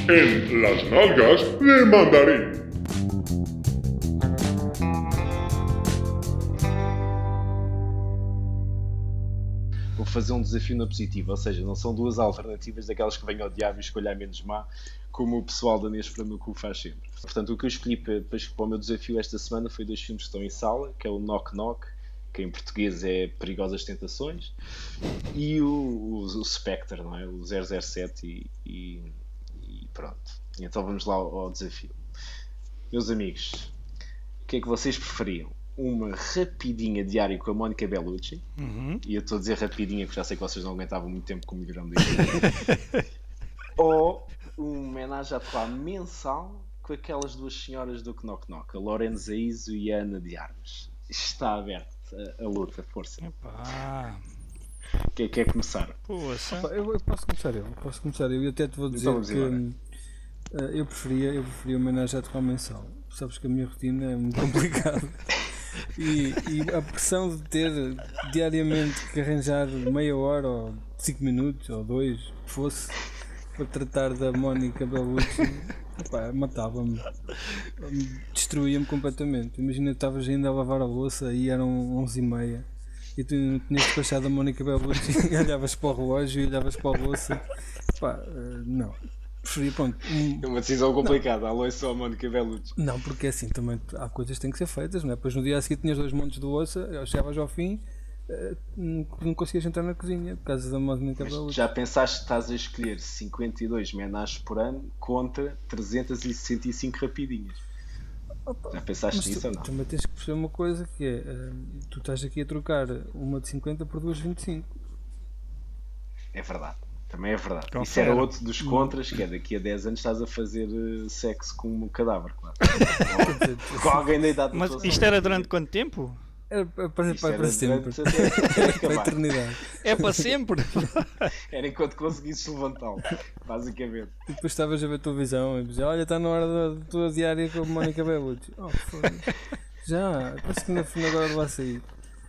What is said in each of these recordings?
en las nalgas de mandarín. Vou fazer um desafio na positiva, ou seja, não são duas alternativas daquelas que vêm ao diabo e escolher a menos má, como o pessoal da Nespera no cu faz sempre. Portanto, o que eu escolhi para o meu desafio esta semana foi 2 filmes que estão em sala, que é o Knock Knock, que em português é Perigosas Tentações, e o Spectre, não é? O 007 e pronto. Então vamos lá ao desafio. Meus amigos, o que é que vocês preferiam? Uma rapidinha diária com a Mónica Bellucci, e eu estou a dizer rapidinha porque já sei que vocês não aguentavam muito tempo comigo grande ou um homenagem à trois mensal com aquelas duas senhoras do Knock Knock, a Lorenza Iso e a Ana de Armas. Está aberta a luta, força. Quem quer começar? Eu posso começar eu e até te vou dizer Então, que eu preferia homenagem à trois mensal. Sabes que a minha rotina é muito complicada. E a pressão de ter diariamente que arranjar meia hora ou 5 minutos ou 2 que fosse para tratar da Mónica Bellucci, matava-me, destruía-me completamente. Imagina que estavas ainda a lavar a louça e eram 11h30 e tu não tinhas despachado a Mónica Bellucci e olhavas para o relógio e olhavas para a louça. Não. Preferia, pronto. É uma decisão complicada, alô, é só a Mónica Bellucci. Não, porque assim também há coisas que têm que ser feitas, não é? Depois no dia a seguir tinhas 2 montes de louça, chegavas ao fim, não conseguias entrar na cozinha por causa da Mónica Bellucci. Já pensaste que estás a escolher 52 menagens por ano contra 365 rapidinhas? Já pensaste nisso ou não? Também tens que perceber uma coisa que é, tu estás aqui a trocar uma de 50 por 2 de 25. É verdade. Também é verdade. Confere. Isso era outro dos contras, que é daqui a 10 anos estás a fazer sexo com um cadáver, claro. Com alguém da idade da Mas tua isto era durante quanto tempo? Era para sempre. Para Para a eternidade. É para sempre? Era enquanto conseguisses levantá-lo, basicamente. E depois estavas a ver a televisão e dizia, olha, está na hora da tua diária com a Mónica Bellucci. Foda-se. Já, parece que na fim agora vai sair.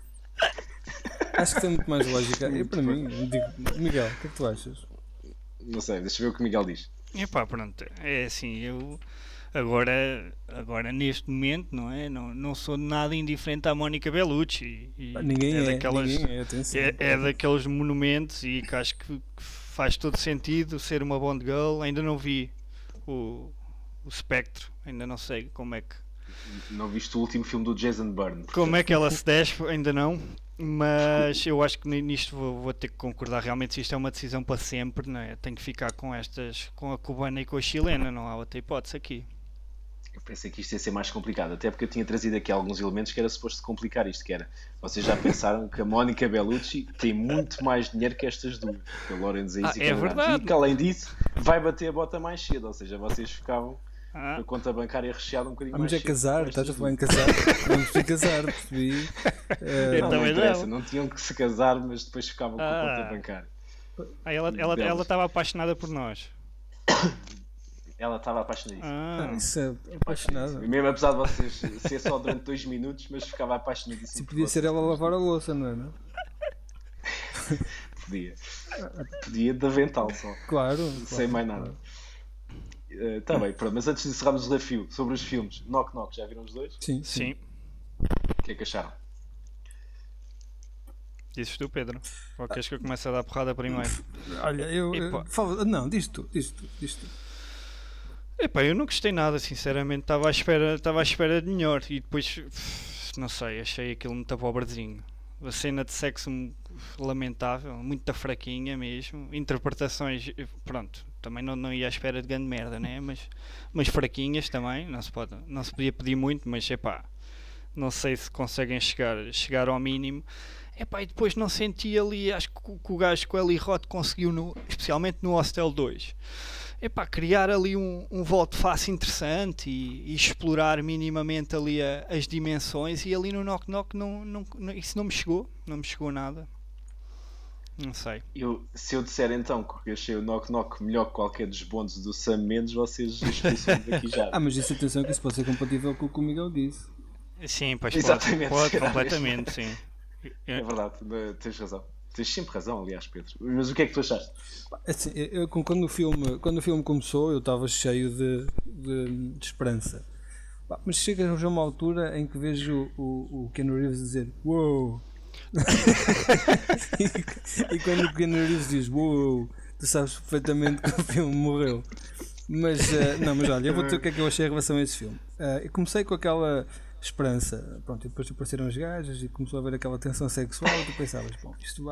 Acho que tem muito mais lógica. Eu, para mim, digo, Miguel, o que é que tu achas? Não sei, deixa eu ver o que o Miguel diz. Epá, pronto, é assim, eu agora neste momento, não é? Não sou nada indiferente à Mónica Bellucci. Ninguém é, daquelas, atenção. é daqueles monumentos e que acho que faz todo sentido ser uma Bond Girl. Ainda não vi o Spectre, ainda não sei como é que... Não viste o último filme do Jason Bourne? Como é que ela se desce, ainda não. Mas eu acho que nisto vou ter que concordar. Realmente, se isto é uma decisão para sempre, não é? Tenho que ficar com a cubana e com a chilena, não há outra hipótese aqui. Eu pensei que isto ia ser mais complicado, até porque eu tinha trazido aqui alguns elementos que era suposto complicar isto, que era, vocês já pensaram que a Mónica Bellucci tem muito mais dinheiro que estas duas, que a Lorenza Iso é verdade. E que além disso vai bater a bota mais cedo, ou seja, vocês ficavam a conta bancária recheada um bocadinho mais cedo. Vamos casar, estás a falar em casar? Vamos ter casar, percebi. Não interessa, não tinham que se casar, mas depois ficavam com a conta bancária. Ela estava apaixonada por nós. Ela estava apaixonadíssima. Isso é apaixonada. Mesmo apesar de vocês ser só durante 2 minutos, mas ficava apaixonadíssima. Se podia ser ela a lavar a louça, não é? Podia de avental só. Claro. Sem mais nada. Está bem, pronto. Mas antes de encerrarmos o desafio sobre os filmes, Knock Knock, já viram os dois? Sim. O que é que acharam? Dizes tu, Pedro? Ou queres que eu comece a dar porrada primeiro? Olha, não, diz tu. Epá, eu não gostei nada, sinceramente. Estava à espera de melhor. E depois, não sei, achei aquilo muito pobrezinho. A cena de sexo lamentável, muito fraquinha mesmo. Interpretações, pronto, também não ia à espera de grande merda, né? Mas fraquinhas também, não se podia pedir muito, mas epá, não sei se conseguem chegar ao mínimo. Epá, e depois não senti ali, acho que o gajo com o Eli Roth conseguiu, especialmente no Hostel 2, epá, criar ali um volte face interessante e explorar minimamente ali as dimensões, e ali no Knock Knock isso não me chegou nada. Não sei. Se eu disser então que eu achei o Knock Knock melhor que qualquer dos bondes do Sam Mendes, vocês expulsam daqui já. Mas isso, atenção, que isso pode ser compatível com o que o Miguel disse. Sim, pois exatamente, pode completamente, sim. É verdade, tens razão. Tens sempre razão, aliás, Pedro. Mas o que é que tu achaste? Assim, quando o filme começou, eu estava cheio de esperança. Mas chega a uma altura em que vejo o Keanu Reeves dizer "Wow!" e quando o Keanu Reeves diz "Wow!", tu sabes perfeitamente que o filme morreu. Mas olha, eu vou dizer o que é que eu achei em relação a esse filme. Eu comecei com aquela esperança, pronto, e depois apareceram as gajas e começou a haver aquela tensão sexual e tu pensavas, bom,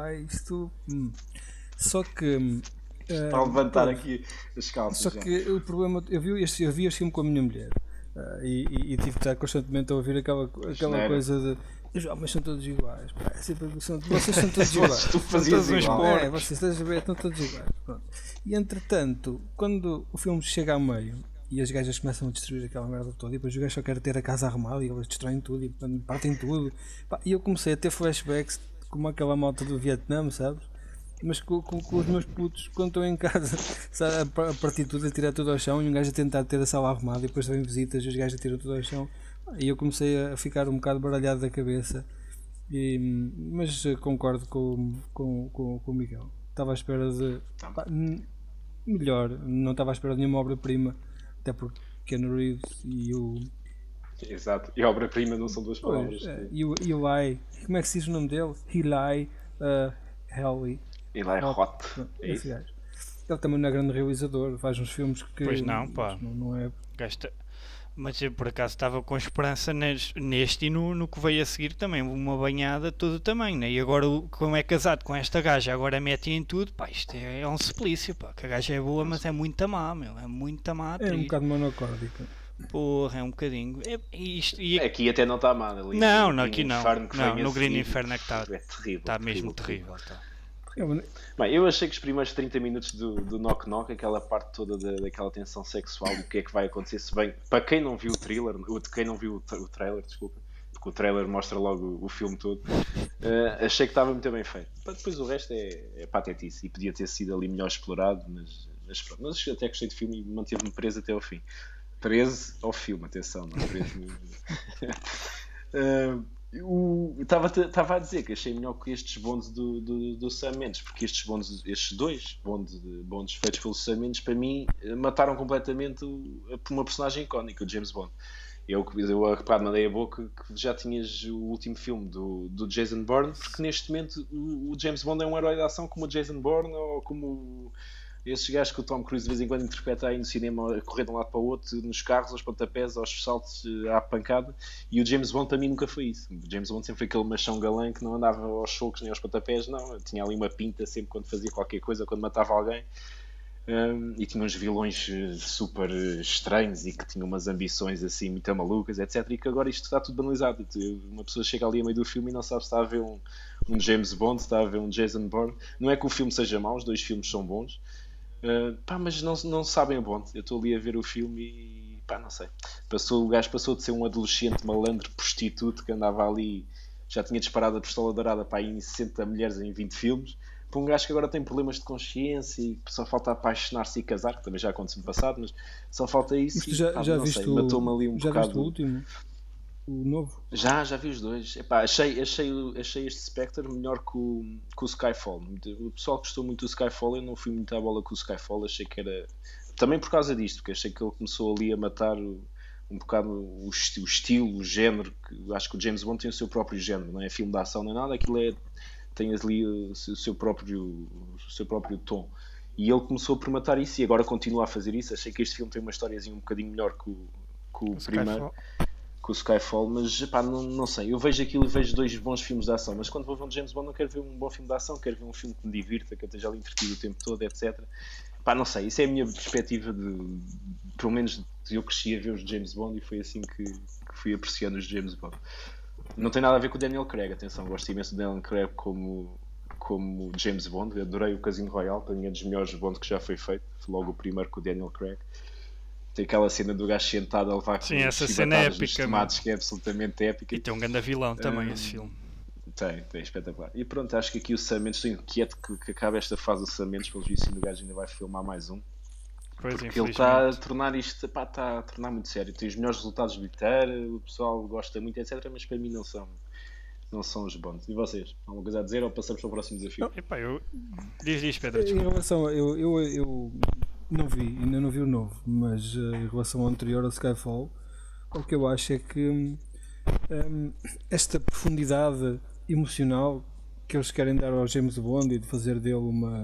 só que para levantar aqui as calças. só que o problema, eu vi este filme com a minha mulher e tive que estar constantemente a ouvir aquela coisa de os homens são todos iguais, pá, vocês são todos iguais, tu fazias igual. Vocês estás a ver, estão todos iguais, pronto. E entretanto, quando o filme chega ao meio e as gajas começam a destruir aquela merda toda e depois os gajos só querem ter a casa arrumada e eles destroem tudo e partem tudo, pá, e eu comecei a ter flashbacks como aquela malta do Vietnã, sabes? Mas com os meus putos, quando estou em casa, sabe, a partir tudo, a tirar tudo ao chão e um gajo a tentar ter a sala arrumada e depois vem visitas e os gajos a tiram tudo ao chão e eu comecei a ficar um bocado baralhado da cabeça mas concordo com o Miguel. Estava à espera de melhor, não estava à espera de nenhuma obra-prima, até porque Keanu Reeves e o... Exato, e obra-prima não são duas palavras. E o Eli, como é que se diz o nome dele? Eli Roth. Esse gajo. Ele também não é grande realizador, faz uns filmes que... Pois não, pá. Não é... Gasta. Mas eu por acaso estava com esperança neste e no que veio a seguir também, uma banhada de todo o tamanho, né? E agora como é casado com esta gaja, agora mete em tudo, pá, isto é um suplício, pá, que a gaja é boa, mas é muito má, meu, é muito má. É um bocado monocórdica. Porra, é um bocadinho. Aqui até não está má, ali. Não, aqui não. No Green Inferno é que está. É terrível. Está mesmo terrível. Tá. Bem, eu achei que os primeiros 30 minutos do Knock Knock, aquela parte toda daquela tensão sexual, do que é que vai acontecer, se bem, para quem não viu o trailer, desculpa, porque o trailer mostra logo o filme todo, achei que estava muito bem feito. Depois o resto é patetice e podia ter sido ali melhor explorado, mas pronto. Mas até gostei do filme e manteve-me preso até ao fim. Preso ao filme, atenção, não preso estava a dizer que achei melhor que estes bondes do Sam Mendes, porque estes dois bondes feitos pelo Sam Mendes, para mim, mataram completamente uma personagem icónica, o James Bond. Eu a reparo, mandei a boca que já tinhas o último filme do Jason Bourne, porque neste momento o James Bond é um herói de ação como o Jason Bourne ou como esses gajos que o Tom Cruise de vez em quando interpreta aí no cinema, a correr de um lado para o outro, nos carros, aos pontapés, aos saltos, à pancada. E o James Bond para mim nunca foi isso. O James Bond sempre foi aquele machão galã que não andava aos socos nem aos pontapés, não. Tinha ali uma pinta sempre quando fazia qualquer coisa, quando matava alguém. E tinha uns vilões super estranhos e que tinham umas ambições assim muito malucas, etc. E que agora isto está tudo banalizado. Uma pessoa chega ali a meio do filme e não sabe se está a ver um James Bond, se está a ver um Jason Bourne. Não é que o filme seja mau, os dois filmes são bons. Mas não sabem a Bond. Eu estou ali a ver o filme e não sei. O gajo passou de ser um adolescente malandro prostituto que andava ali, já tinha disparado a pistola dourada em 60 mulheres em 20 filmes, para um gajo que agora tem problemas de consciência e só falta apaixonar-se e casar, que também já aconteceu no passado, mas só falta isso. Mas tu já viste matou-me ali um bocado. Viste o último? O novo? Já vi os dois. Achei este Spectre melhor que o Skyfall. O pessoal gostou muito do Skyfall. Eu não fui muito à bola com o Skyfall. Achei que era... Também por causa disto, porque achei que ele começou ali a matar um bocado o estilo, o género. Acho que o James Bond tem o seu próprio género. Não é filme de ação nem nada. Aquilo tem ali o seu próprio tom. E ele começou por matar isso e agora continua a fazer isso. Achei que este filme tem uma historiazinha um bocadinho melhor que o primeiro. Com o Skyfall, mas não sei, eu vejo aquilo e vejo dois bons filmes de ação, mas quando vou ver um James Bond não quero ver um bom filme de ação, quero ver um filme que me divirta, que eu esteja ali entretido o tempo todo, etc. Não sei, isso é a minha perspectiva pelo menos eu cresci a ver os James Bond e foi assim que fui apreciando os James Bond. Não tem nada a ver com o Daniel Craig, atenção, gosto imenso do Daniel Craig como James Bond, adorei o Casino Royale, para mim é dos melhores Bond que já foi feito, logo o primeiro com o Daniel Craig. Tem aquela cena do gajo sentado a levar com essa cena é épica, tomates, que é absolutamente épica. E tem um grande vilão também esse filme. Tem, espetacular. E pronto, acho que aqui o Sam Mendes, estou inquieto que acabe esta fase do Sam Mendes, pelos vistos, o gajo ainda vai filmar mais um. Porque ele está a tornar isto, está a tornar muito sério. Tem os melhores resultados de bilheteira, o pessoal gosta muito, etc. Mas para mim não não são os Bonds. E vocês? Alguma coisa a dizer ou passamos para o próximo desafio? Epá, diz Pedro, Em desculpa. relação, eu não vi, ainda não vi o novo, mas em relação ao anterior, ao Skyfall, o que eu acho é que esta profundidade emocional que eles querem dar ao James Bond e de fazer dele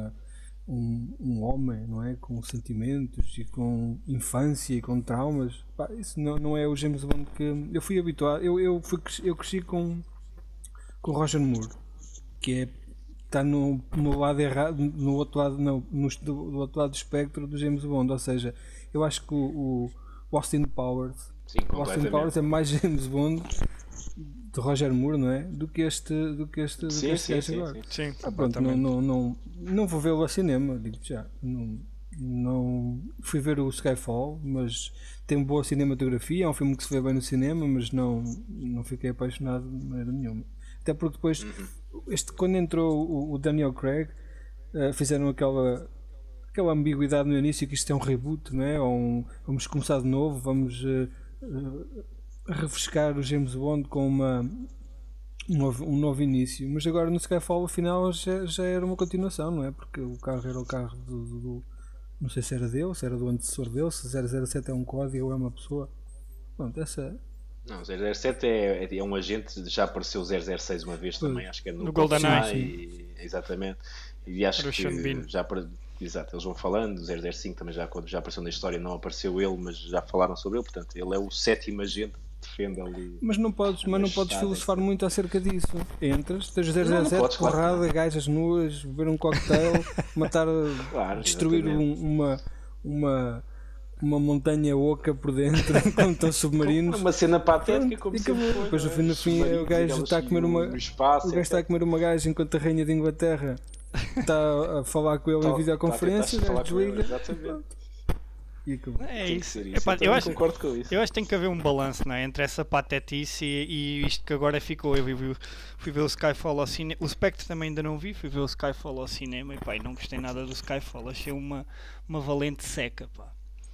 um homem, não é? Com sentimentos e com infância e com traumas, pá, isso não é o James Bond que eu fui habituado. Eu cresci com Roger Moore, que está no lado errado, no outro lado, não, do outro lado do espectro do James Bond. Ou seja, eu acho que o Austin Powers, Sim, o Austin Powers é mais James Bond de Roger Moore, não é? Do que este gajo agora. Sim, Pronto, não vou vê-lo ao cinema, digo já. Não fui ver o Skyfall, mas tem boa cinematografia, é um filme que se vê bem no cinema, mas não fiquei apaixonado de maneira nenhuma. Até porque depois, quando entrou o Daniel Craig, fizeram aquela ambiguidade no início que isto é um reboot, não é? Vamos começar de novo, vamos refrescar o James Bond com um novo início. Mas agora no Skyfall, afinal, já era uma continuação, não é? Porque o carro era o carro do não sei se era dele, se era do antecessor dele, se 007 é um código ou é uma pessoa. Pronto, essa... Não, 007 é um agente, já apareceu 006 uma vez também, acho que é no GoldenEye. Exatamente. E acho que Bean. exato, eles vão falando, o 005 também quando já apareceu na história, não apareceu ele, mas já falaram sobre ele, portanto, ele é o sétimo agente que defende ali. Mas não podes filosofar muito acerca disso. Entras, tens o 007, podes, porrada, claro. gajas nuas, beber um cocktail, matar, destruir uma montanha oca por dentro, como estão submarinos. Uma cena patética, como e sempre acabou. foi. Depois no fim o gajo está a comer uma gaja enquanto a rainha de Inglaterra está a falar com ele em videoconferência, o gajo desliga. E acabou. É Tem que isso. ser isso. Epá, eu concordo com isso. Eu acho que tem que haver um balanço, não é? Entre essa patetice e isto que agora ficou. Eu fui ver o Skyfall ao cinema. O Spectre também ainda não vi. Fui ver o Skyfall ao cinema e pá, não gostei nada do Skyfall. Achei uma valente seca, pá.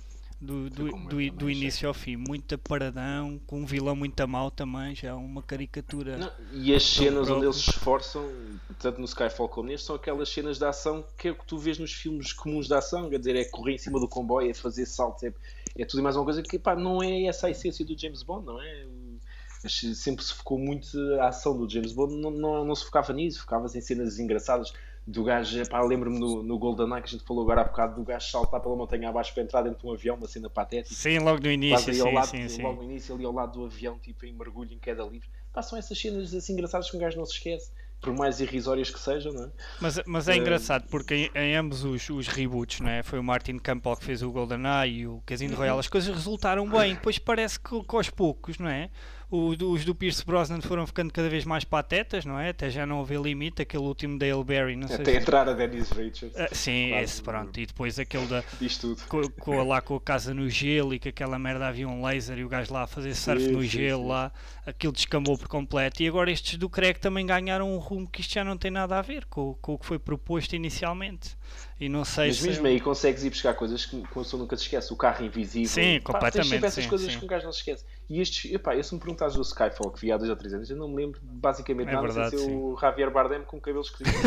Do início ao fim, muito paradão, com um vilão muito a mau também, já uma caricatura. Não, e as cenas onde eles se esforçam, tanto no Skyfall como neste, são aquelas cenas de ação que é o que tu vês nos filmes comuns de ação, quer dizer, é correr em cima do comboio, é fazer saltos, é tudo e mais uma coisa que pá, não é essa a essência do James Bond, não é? Sempre se focou muito a ação do James Bond, não se focava nisso, focava-se em cenas engraçadas do gajo, pá, lembro-me no GoldenEye que a gente falou agora há bocado, do gajo saltar pela montanha abaixo para entrar dentro de um avião, uma cena patética. Sim, logo no início, logo no início, ali ao lado do avião, tipo em mergulho, em queda livre. Pá, são essas cenas assim engraçadas que um gajo não se esquece, por mais irrisórias que sejam, não é? Mas é engraçado porque em ambos os reboots, não é? Foi o Martin Campbell que fez o GoldenEye e o Casino Royale, as coisas resultaram bem, depois parece que aos poucos, não é? Os do Pierce Brosnan foram ficando cada vez mais patetas, não é? Até já não haver limite, aquele último Dale Berry, não sei. Até entrar a Dennis Richards. Sim, claro, esse, pronto. E depois aquele diz tudo. com a casa no gelo e que aquela merda havia um laser e o gajo lá a fazer surf no gelo lá, aquilo descambou por completo. E agora estes do Craig também ganharam um rumo que isto já não tem nada a ver com o que foi proposto inicialmente. E não sei mas mesmo aí consegues ir buscar coisas que a pessoa nunca se esquece. O carro invisível. Sim, completamente. Tens essas coisas que um gajo não se esquece. E estes, se me perguntares do Skyfall que vi há 2 ou 3 anos, eu não me lembro basicamente nada, verdade, sem ser o Javier Bardem com cabelos esquisitos.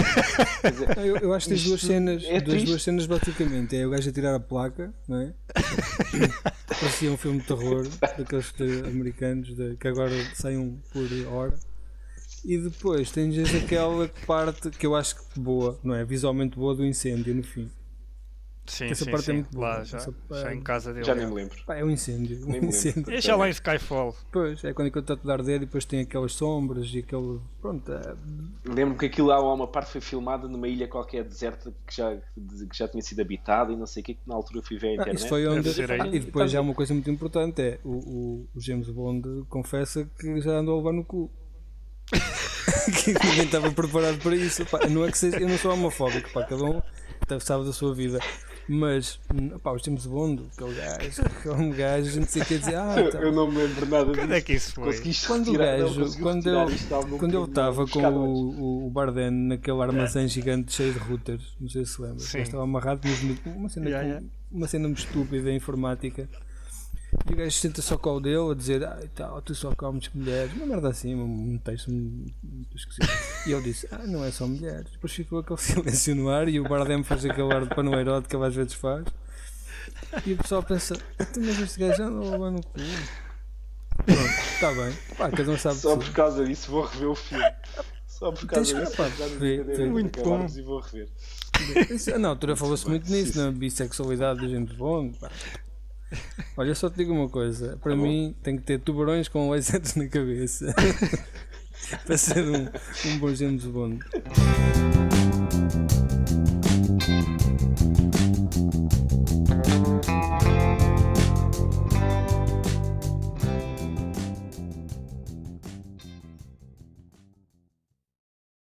Eu acho que tens duas cenas basicamente. É o gajo a tirar a placa, não é? Parecia um filme de terror daqueles americanos que agora saem por hora. E depois tens aquela parte que eu acho que boa, não é? Visualmente boa, do incêndio no fim. Sim, essa parte é muito boa. Lá, já em casa dele. Já nem me lembro. Pá, é um incêndio. Deixa lá em Skyfall. Pois, é quando está tudo a arder e depois tem aquelas sombras e aquele. Pronto. Lembro-me que aquilo há uma parte foi filmada numa ilha qualquer deserta que já tinha sido habitada e não sei o que na altura fui ver a internet. Isso foi onde. E depois já há uma coisa muito importante: é o James Bond confessa que já andou a levar no cu. Que ninguém estava preparado para isso. Pá, não é que seja, eu não sou homofóbico, pá, cada um sabe da sua vida. Mas, pá, o James Bond, aquele gajo, a gente sei que dizer, eu não me lembro nada disso. Quando é que isso foi? Quando ele estava com o Bardem naquele armazém gigante cheio de routers, não sei se lembra, estava amarrado, uma cena muito estúpida, informática. E o gajo senta só com o dele a dizer, e tal, tu só comes mulheres, uma merda assim, um texto muito esquisito. E ele disse, não é só mulheres. Depois ficou aquele silêncio no ar e o Bardem faz aquele ar de panoeiro que ele às vezes faz. E o pessoal pensa, mas este gajo anda a levar no cu. Pronto, está bem. Pá, cada um sabe Só tudo. por causa disso vou rever o filme. Só por causa Tens que, disso, pá, já vê. Muito bom. e vou rever. Na altura falou-se muito nisso, na bissexualidade do James Bond. Pá. Olha, só te digo uma coisa: para mim tem que ter tubarões com lasers na cabeça para ser um bom James Bond.